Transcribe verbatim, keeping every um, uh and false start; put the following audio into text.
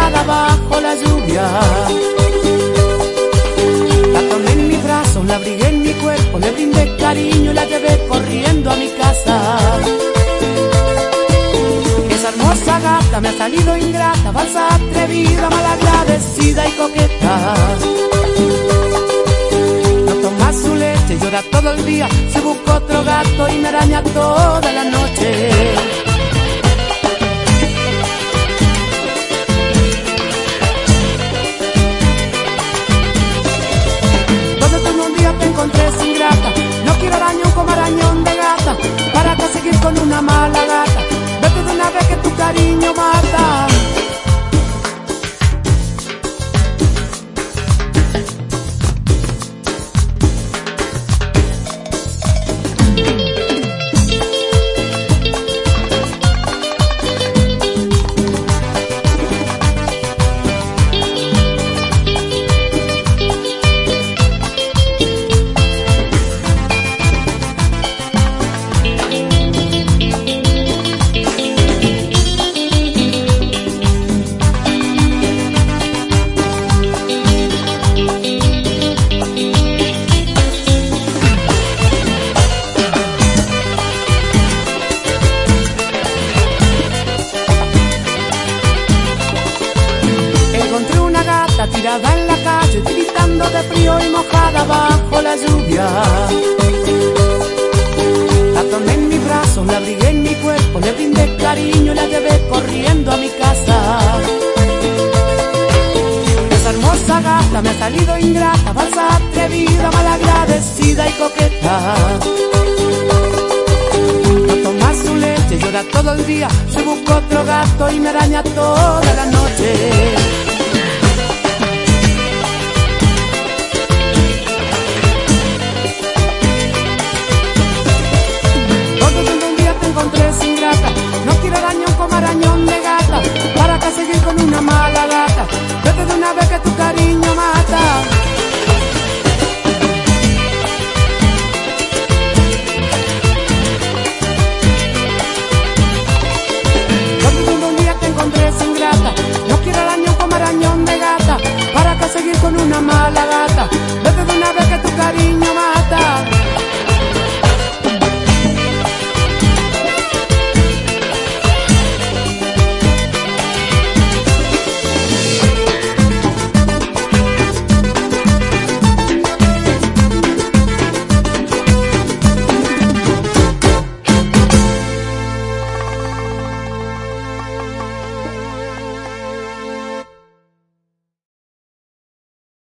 mojada bajo la lluvia. La tomé en mis brazos, la abrigué en mi cuerpo, le brindé cariño y la llevé corriendo a mi casa. Esa hermosa gata me ha salido ingrata, falsa, atrevida, malagradecida y coqueta. No toma su leche, llora todo el día, se busca otro gato y me araña toda la noche. Te encontré sin grata, no quiero arañón como arañón de gata, para que seguir con una mala gata, vete de una vez que tu cariño mata. Tirada en la calle, gritando de frío y mojada bajo la lluvia. La tomé en mis brazos, la abrigué en mi cuerpo, le brindé cariño y la llevé corriendo a mi casa. Esa hermosa gata me ha salido ingrata, falsa, atrevida, malagradecida y coqueta. No toma su leche, llora todo el día, se busca otro gato y me araña toda la noche.